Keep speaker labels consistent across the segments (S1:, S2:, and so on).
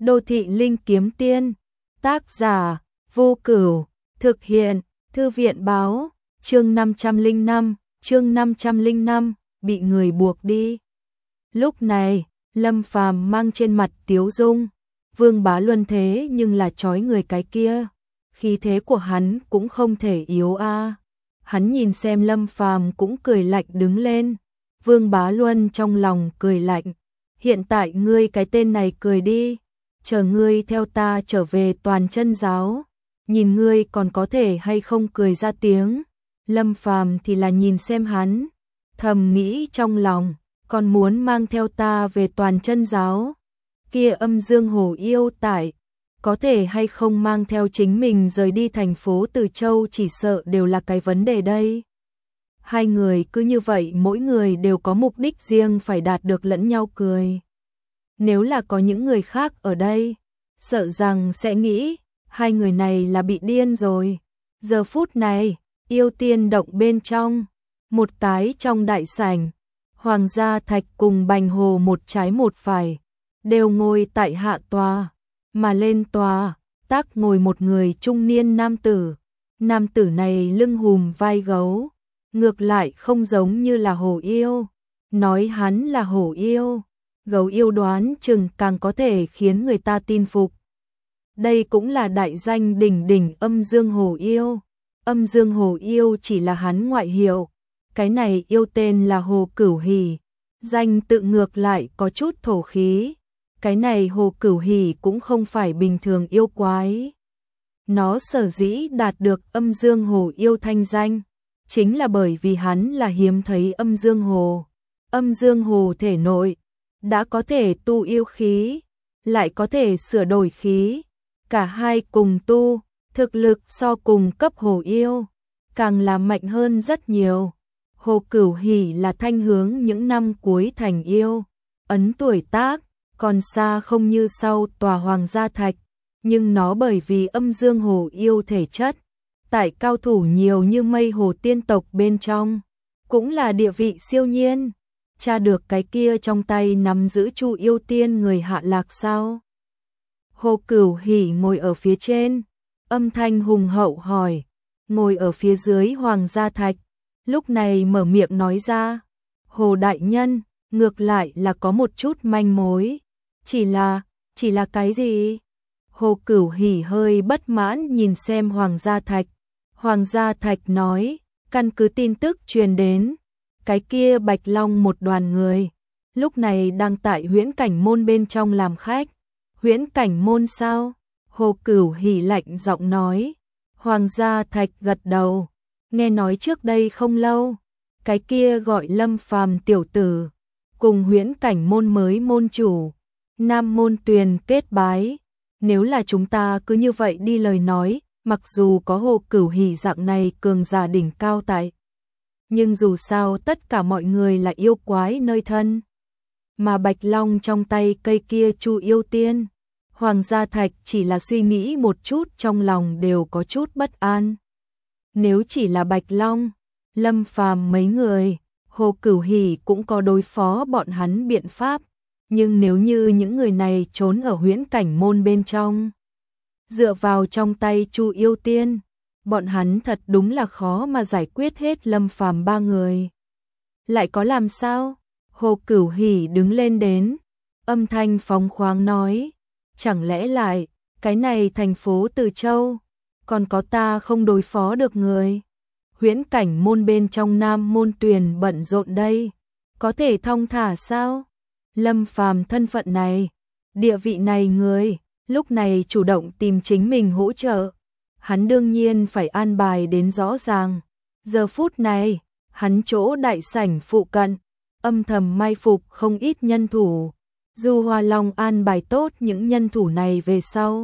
S1: Đô thị linh kiếm tiên, tác giả, Vô Cửu, thực hiện, Thư viện báo, chương 505, bị người buộc đi. Lúc này, Lâm Phàm mang trên mặt tiếu dung, Vương Bá Luân thế nhưng là trói người cái kia, khí thế của hắn cũng không thể yếu a. Hắn nhìn xem Lâm Phàm cũng cười lạnh đứng lên. Vương Bá Luân trong lòng cười lạnh, hiện tại ngươi cái tên này cười đi, chờ ngươi theo ta trở về Toàn Chân giáo, nhìn ngươi còn có thể hay không cười ra tiếng. Lâm Phàm thì là nhìn xem hắn, thầm nghĩ trong lòng, còn muốn mang theo ta về Toàn Chân giáo, kia Âm Dương Hồ yêu tại, có thể hay không mang theo chính mình rời đi thành phố Từ Châu chỉ sợ đều là cái vấn đề đây. Hai người cứ như vậy mỗi người đều có mục đích riêng phải đạt được lẫn nhau cười. Nếu là có những người khác ở đây, sợ rằng sẽ nghĩ, hai người này là bị điên rồi. Giờ phút này, yêu tiên động bên trong, một cái trong đại sảnh, Hoàng gia Thạch cùng Bành Hồ một trái một phải, đều ngồi tại hạ tòa, mà lên tòa, tác ngồi một người trung niên nam tử. Nam tử này lưng hùm vai gấu, ngược lại không giống như là hổ yêu. Nói hắn là hổ yêu, gấu yêu đoán chừng càng có thể khiến người ta tin phục. Đây cũng là đại danh đỉnh đỉnh Âm Dương Hồ yêu. Âm Dương Hồ yêu chỉ là hắn ngoại hiệu. Cái này yêu tên là Hồ Cửu Hỉ, danh tự ngược lại có chút thổ khí. Cái này Hồ Cửu Hỉ cũng không phải bình thường yêu quái. Nó sở dĩ đạt được Âm Dương Hồ yêu thanh danh, chính là bởi vì hắn là hiếm thấy Âm Dương Hồ. Âm Dương Hồ thể nội đã có thể tu yêu khí, lại có thể sửa đổi khí, cả hai cùng tu, thực lực so cùng cấp hồ yêu, càng là mạnh hơn rất nhiều. Hồ Cửu Hỉ là thanh hướng những năm cuối thành yêu, ấn tuổi tác, còn xa không như sau tòa Hoàng gia Thạch, nhưng nó bởi vì Âm Dương Hồ yêu thể chất, tại cao thủ nhiều như mây hồ tiên tộc bên trong, cũng là địa vị siêu nhiên. Tra được cái kia trong tay nắm giữ Chu yêu tiên người hạ lạc sao? Hồ Cửu Hỉ ngồi ở phía trên, âm thanh hùng hậu hỏi, ngồi ở phía dưới Hoàng gia Thạch, lúc này mở miệng nói ra, Hồ đại nhân, ngược lại là có một chút manh mối, chỉ là cái gì? Hồ Cửu Hỉ hơi bất mãn nhìn xem Hoàng gia Thạch. Hoàng gia Thạch nói, căn cứ tin tức truyền đến, cái kia Bạch Long một đoàn người, lúc này đang tại Huyễn Cảnh môn bên trong làm khách. Huyễn Cảnh môn sao? Hồ Cửu Hỉ lạnh giọng nói. Hoàng gia Thạch gật đầu, nghe nói trước đây không lâu, cái kia gọi Lâm Phàm tiểu tử, cùng Huyễn Cảnh môn mới môn chủ, Nam Môn Tuyền kết bái. Nếu là chúng ta cứ như vậy đi lời nói, mặc dù có Hồ Cửu Hỉ dạng này cường giả đỉnh cao tại, nhưng dù sao tất cả mọi người là yêu quái nơi thân. Mà Bạch Long trong tay cây kia Chu yêu tiên, Hoàng gia Thạch chỉ là suy nghĩ một chút trong lòng đều có chút bất an. Nếu chỉ là Bạch Long, Lâm Phàm mấy người, Hồ Cửu Hỉ cũng có đối phó bọn hắn biện pháp. Nhưng nếu như những người này trốn ở Huyễn Cảnh môn bên trong, dựa vào trong tay Chu yêu tiên, bọn hắn thật đúng là khó mà giải quyết hết Lâm Phàm ba người. Lại có làm sao? Hồ Cửu Hỉ đứng lên đến, âm thanh phóng khoáng nói, chẳng lẽ lại, cái này thành phố Từ Châu, còn có ta không đối phó được người? Huyễn Cảnh môn bên trong Nam Môn Tuyền bận rộn đây, có thể thong thả sao? Lâm Phàm thân phận này, địa vị này người, lúc này chủ động tìm chính mình hỗ trợ, hắn đương nhiên phải an bài đến rõ ràng. Giờ phút này, hắn chỗ đại sảnh phụ cận, âm thầm mai phục không ít nhân thủ. Du Hoa Long an bài tốt những nhân thủ này về sau.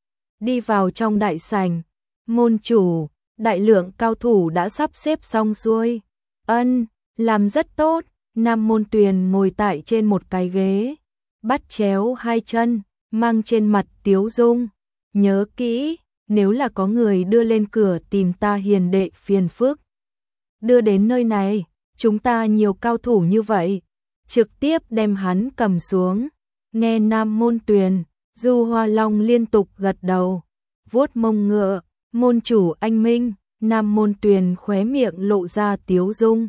S1: Đi vào trong đại sảnh, môn chủ, đại lượng cao thủ đã sắp xếp xong xuôi. Làm rất tốt. Nam Môn Tuyền ngồi tại trên một cái ghế, bắt chéo hai chân, mang trên mặt tiếu dung. Nhớ kỹ, nếu là có người đưa lên cửa tìm ta hiền đệ phiền phức, đưa đến nơi này, chúng ta nhiều cao thủ như vậy, trực tiếp đem hắn cầm xuống. Nghe Nam Môn Tuyền, Du Hoa Long liên tục gật đầu, vuốt mông ngựa, môn chủ anh minh. Nam Môn Tuyền khóe miệng lộ ra tiếu dung,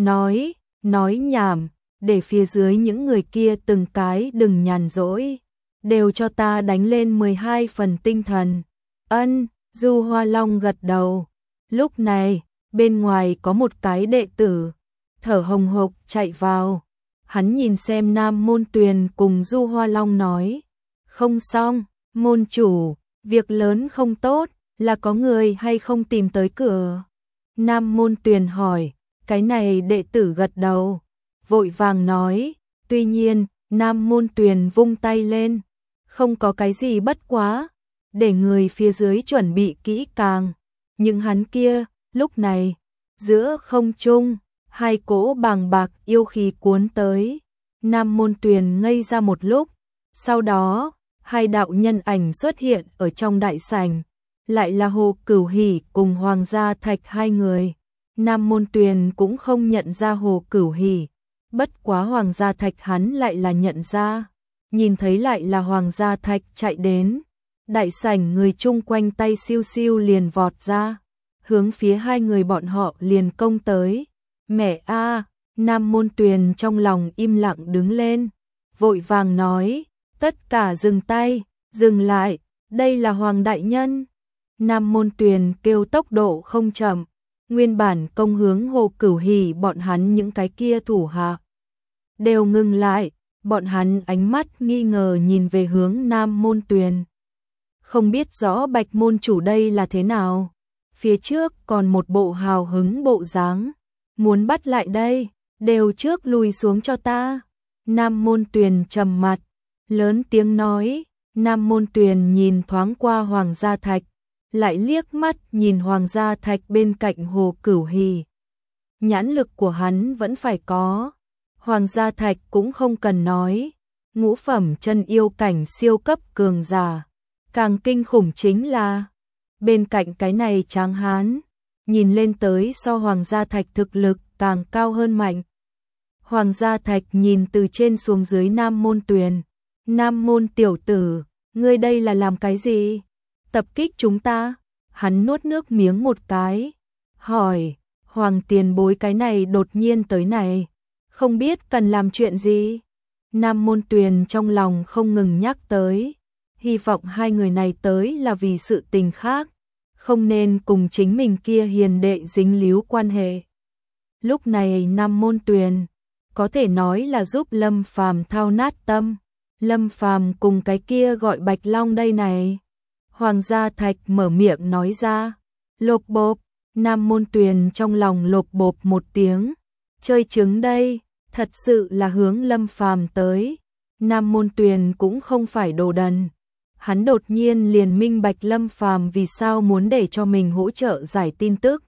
S1: nói nhảm, để phía dưới những người kia từng cái đừng nhàn rỗi, đều cho ta đánh lên 12 phần tinh thần. Ân, Du Hoa Long gật đầu. Lúc này, bên ngoài có một cái đệ tử, thở hồng hộc chạy vào. Hắn nhìn xem Nam Môn Tuyền cùng Du Hoa Long nói, không xong, môn chủ, việc lớn không tốt, là có người hay không tìm tới cửa. Nam Môn Tuyền hỏi, cái này đệ tử gật đầu, vội vàng nói, tuy nhiên, Nam Môn Tuyền vung tay lên, không có cái gì bất quá, để người phía dưới chuẩn bị kỹ càng. Nhưng hắn kia, lúc này, giữa không trung, hai cỗ bàng bạc yêu khí cuốn tới. Nam Môn Tuyền ngây ra một lúc, sau đó, hai đạo nhân ảnh xuất hiện ở trong đại sảnh, lại là Hồ Cửu Hỉ cùng Hoàng Gia Thạch hai người. Nam Môn Tuyền cũng không nhận ra Hồ Cửu Hỉ, bất quá Hoàng Gia Thạch hắn lại là nhận ra, nhìn thấy lại là Hoàng Gia Thạch chạy đến. Đại sảnh người chung quanh tay siêu siêu liền vọt ra, hướng phía hai người bọn họ liền công tới. Mẹ a, Nam Môn Tuyền trong lòng im lặng đứng lên, vội vàng nói, tất cả dừng tay, dừng lại, đây là Hoàng đại nhân. Nam Môn Tuyền kêu tốc độ không chậm, nguyên bản công hướng Hồ Cửu Hỉ bọn hắn những cái kia thủ hạ đều ngừng lại, bọn hắn ánh mắt nghi ngờ nhìn về hướng Nam Môn Tuyền. Không biết rõ Bạch môn chủ đây là thế nào, phía trước còn một bộ hào hứng bộ dáng, muốn bắt lại đây, đều trước lùi xuống cho ta. Nam Môn Tuyền trầm mặt, lớn tiếng nói. Nam Môn Tuyền nhìn thoáng qua Hoàng Gia Thạch, lại liếc mắt nhìn Hoàng Gia Thạch bên cạnh Hồ Cửu Hỉ. Nhãn lực của hắn vẫn phải có. Hoàng Gia Thạch cũng không cần nói, ngũ phẩm chân yêu cảnh siêu cấp cường giả. Càng kinh khủng chính là, bên cạnh cái này tráng hán, nhìn lên tới so Hoàng Gia Thạch thực lực càng cao hơn mạnh. Hoàng Gia Thạch nhìn từ trên xuống dưới Nam Môn Tuyền. Nam Môn tiểu tử, ngươi đây là làm cái gì? Tập kích chúng ta? Hắn nuốt nước miếng một cái, hỏi, Hoàng tiền bối cái này đột nhiên tới này, không biết cần làm chuyện gì? Nam Môn Tuyền trong lòng không ngừng nhắc tới, hy vọng hai người này tới là vì sự tình khác, không nên cùng chính mình kia hiền đệ dính líu quan hệ. Lúc này Nam Môn Tuyền có thể nói là giúp Lâm Phàm thao nát tâm. Lâm Phàm cùng cái kia gọi Bạch Long đây này. Hoàng Gia Thạch mở miệng nói ra. Lộp bộp, Nam Môn Tuyền trong lòng lộp bộp một tiếng. Chơi trứng đây, thật sự là hướng Lâm Phàm tới. Nam Môn Tuyền cũng không phải đồ đần. Hắn đột nhiên liền minh bạch Lâm Phàm vì sao muốn để cho mình hỗ trợ giải tin tức.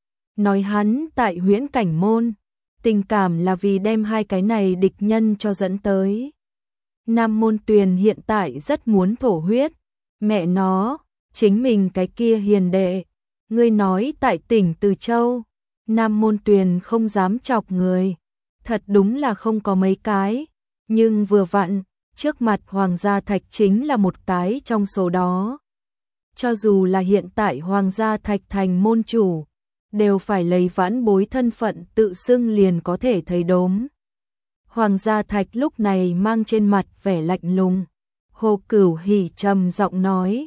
S1: Nói hắn tại Huyễn Cảnh Môn, tình cảm là vì đem hai cái này địch nhân cho dẫn tới. Nam Môn Tuyền hiện tại rất muốn thổ huyết. Mẹ nó, chính mình cái kia hiền đệ. Ngươi nói tại tỉnh Từ Châu, Nam Môn Tuyền không dám chọc người. Thật đúng là không có mấy cái. Nhưng vừa vặn, trước mặt Hoàng Gia Thạch chính là một cái trong số đó. Cho dù là hiện tại Hoàng Gia Thạch thành môn chủ, đều phải lấy vãn bối thân phận tự xưng liền có thể thấy đốm. Hoàng Gia Thạch lúc này mang trên mặt vẻ lạnh lùng. Hồ Cửu Hỉ trầm giọng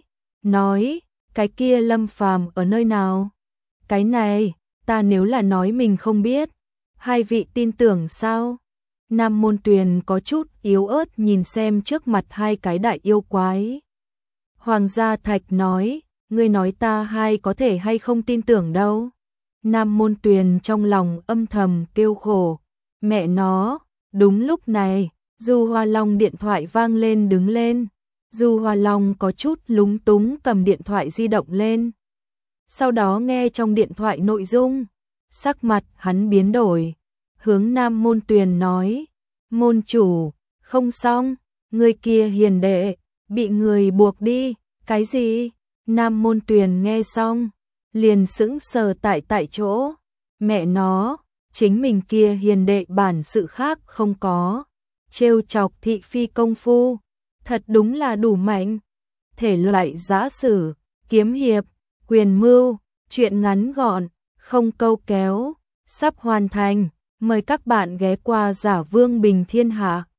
S1: nói, cái kia Lâm Phàm ở nơi nào? Cái này, ta nếu là nói mình không biết, hai vị tin tưởng sao? Nam Môn Tuyền có chút yếu ớt nhìn xem trước mặt hai cái đại yêu quái. Hoàng Gia Thạch nói, ngươi nói ta hai có thể hay không tin tưởng đâu. Nam Môn Tuyền trong lòng âm thầm kêu khổ, mẹ nó. Đúng lúc này, Du Hoa Long điện thoại vang lên đứng lên. Du Hoa Long có chút lúng túng cầm điện thoại di động lên. Sau đó nghe trong điện thoại nội dung, sắc mặt hắn biến đổi, hướng Nam Môn Tuyền nói, môn chủ, không xong, người kia hiền đệ, bị người buộc đi, cái gì? Nam Môn Tuyền nghe xong, liền sững sờ tại chỗ, mẹ nó, chính mình kia hiền đệ bản sự khác không có, trêu chọc thị phi công phu, Thật đúng là đủ mạnh. Thể loại giã sử, kiếm hiệp, quyền mưu, truyện ngắn gọn, không câu kéo, sắp hoàn thành. Mời các bạn ghé qua Giả Vương Bình Thiên Hạ.